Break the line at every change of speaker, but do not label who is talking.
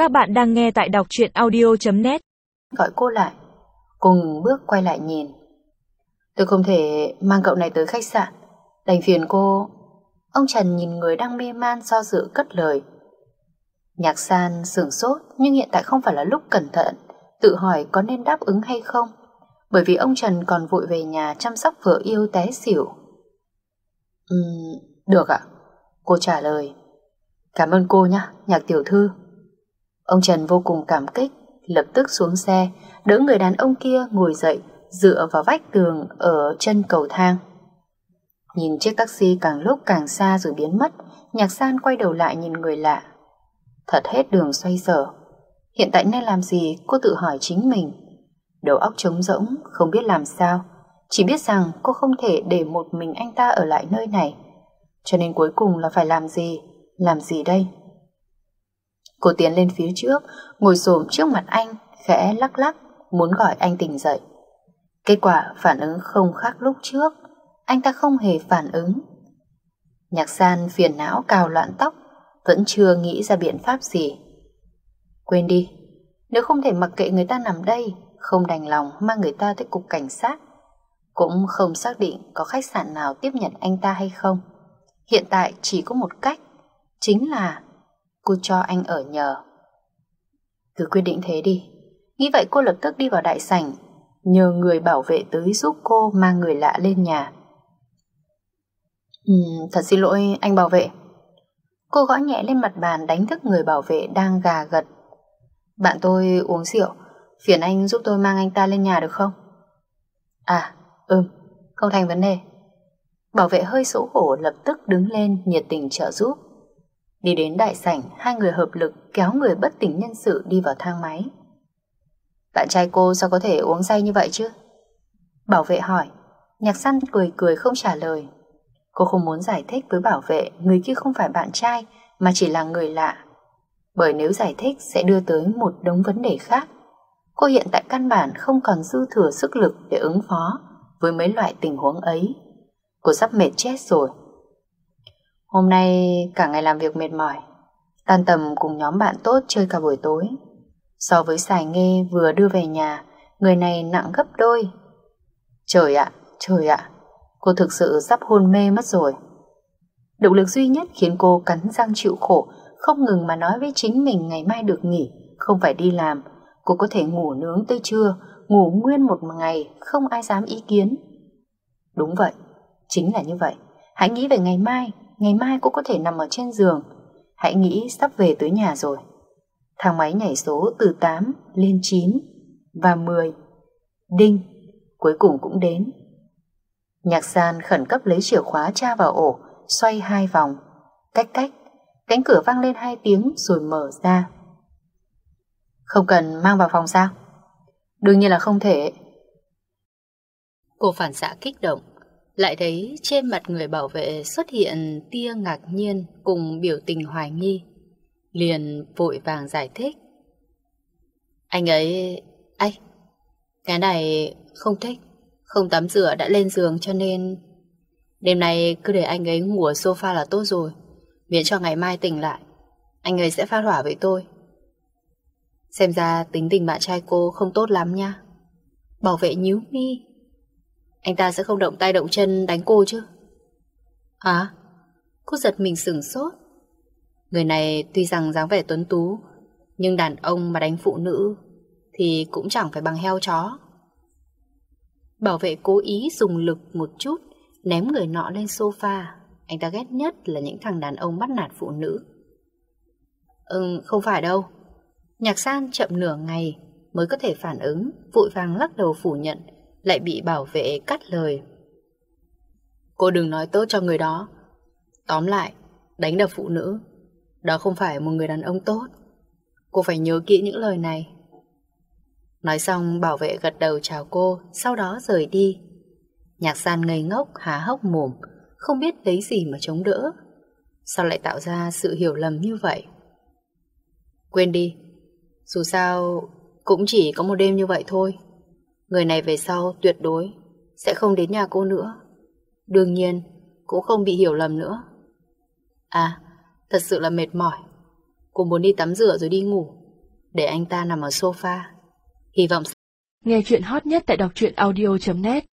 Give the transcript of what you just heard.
Các bạn đang nghe tại đọc truyện audio.net.
Gọi cô lại, cô ngừng bước quay lại nhìn. Tôi không thể mang cậu này tới khách sạn, đành phiền cô. Ông Trần nhìn người đang mê man do dự cất lời. Nhạc San sửng sốt, nhưng hiện tại không phải là lúc cẩn thận tự hỏi có nên đáp ứng hay không, bởi vì ông Trần còn vội về nhà chăm sóc vợ yêu té xỉu. Được ạ, cô trả lời. Cảm ơn cô nhé, Nhạc tiểu thư. Ông Trần vô cùng cảm kích, lập tức xuống xe, đỡ người đàn ông kia ngồi dậy, dựa vào vách tường ở chân cầu thang. Nhìn chiếc taxi càng lúc càng xa rồi biến mất, Nhạc San quay đầu lại nhìn người lạ. Thật hết đường xoay sở. Hiện tại nên làm gì cô tự hỏi chính mình. Đầu óc trống rỗng, không biết làm sao. Chỉ biết rằng cô không thể để một mình anh ta ở lại nơi này. Cho nên cuối cùng là phải làm gì đây? Cô tiến lên phía trước, ngồi xổm trước mặt anh, khẽ lắc lắc, muốn gọi anh tỉnh dậy. Kết quả phản ứng không khác lúc trước, anh ta không hề phản ứng. Nhạc San phiền não cào loạn tóc, vẫn chưa nghĩ ra biện pháp gì. Quên đi, nếu không thể mặc kệ người ta nằm đây, không đành lòng mang người ta tới cục cảnh sát, cũng không xác định có khách sạn nào tiếp nhận anh ta hay không. Hiện tại chỉ có một cách, chính là cô cho anh ở nhờ. Cứ quyết định thế đi. Nghĩ vậy cô lập tức đi vào đại sảnh, nhờ người bảo vệ tới giúp cô mang người lạ lên nhà. Thật xin lỗi anh bảo vệ. Cô gõ nhẹ lên mặt bàn đánh thức người bảo vệ đang gà gật. Bạn tôi uống rượu, phiền anh giúp tôi mang anh ta lên nhà được không? Không thành vấn đề. Bảo vệ hơi xấu hổ lập tức đứng lên nhiệt tình trợ giúp. Đi đến đại sảnh, hai người hợp lực kéo người bất tỉnh nhân sự đi vào thang máy. Bạn trai cô sao có thể uống say như vậy chứ? Bảo vệ hỏi. Nhạc San cười không trả lời. Cô không muốn giải thích với bảo vệ người kia không phải bạn trai mà chỉ là người lạ, bởi nếu giải thích sẽ đưa tới một đống vấn đề khác. Cô hiện tại căn bản không còn dư thừa sức lực để ứng phó với mấy loại tình huống ấy. Cô sắp mệt chết rồi. Hôm nay cả ngày làm việc mệt mỏi, tan tầm cùng nhóm bạn tốt chơi cả buổi tối. So với Sài Nghê vừa đưa về nhà, người này nặng gấp đôi. Trời ạ, cô thực sự sắp hôn mê mất rồi. Động lực duy nhất khiến cô cắn răng chịu khổ, không ngừng mà nói với chính mình ngày mai được nghỉ, không phải đi làm. Cô có thể ngủ nướng tới trưa, ngủ nguyên một ngày, không ai dám ý kiến. Đúng vậy, chính là như vậy. Hãy nghĩ về ngày mai cô có thể nằm ở trên giường. Hãy nghĩ sắp về tới nhà rồi. Thang máy nhảy số từ 8 lên 9 và 10. Đinh, cuối cùng cũng đến. Nhạc San khẩn cấp lấy chìa khóa tra vào ổ, xoay 2 vòng. Cách, cánh cửa vang lên 2 tiếng rồi mở ra. Không cần mang vào phòng sao? Đương nhiên là không thể. Cô phản xạ kích động, lại thấy trên mặt người bảo vệ xuất hiện tia ngạc nhiên cùng biểu tình hoài nghi. Liền vội vàng giải thích. Anh ấy... cái này không thích, không tắm rửa đã lên giường cho nên... Đêm nay cứ để anh ấy ngủ ở sofa là tốt rồi. Miễn cho ngày mai tỉnh lại, anh ấy sẽ phát hỏa với tôi. Xem ra tính tình bạn trai cô không tốt lắm nha. Bảo vệ nhíu mi. Anh ta sẽ không động tay động chân đánh cô chứ? Hả? Cô giật mình sửng sốt. Người này tuy rằng dáng vẻ tuấn tú, nhưng đàn ông mà đánh phụ nữ thì cũng chẳng phải bằng heo chó. Bảo vệ cố ý dùng lực một chút, ném người nọ lên sofa. Anh ta ghét nhất là những thằng đàn ông bắt nạt phụ nữ. Không phải đâu. Nhạc San chậm nửa ngày mới có thể phản ứng, vội vàng lắc đầu phủ nhận, lại bị bảo vệ cắt lời. Cô đừng nói tốt cho người đó. Tóm lại, đánh đập phụ nữ, đó không phải một người đàn ông tốt. Cô phải nhớ kỹ những lời này. Nói xong bảo vệ gật đầu chào cô, sau đó rời đi. Nhạc San ngây ngốc há hốc mồm, không biết lấy gì mà chống đỡ. Sao lại tạo ra sự hiểu lầm như vậy? Quên đi, dù sao cũng chỉ có một đêm như vậy thôi. Người này về sau tuyệt đối sẽ không đến nhà cô nữa. Đương nhiên cũng không bị hiểu lầm nữa. Thật sự là mệt mỏi. Cô muốn đi tắm rửa rồi đi ngủ. để anh ta nằm ở sofa. Hy vọng
Nghe chuyện hot nhất tại đọc truyện audio.net.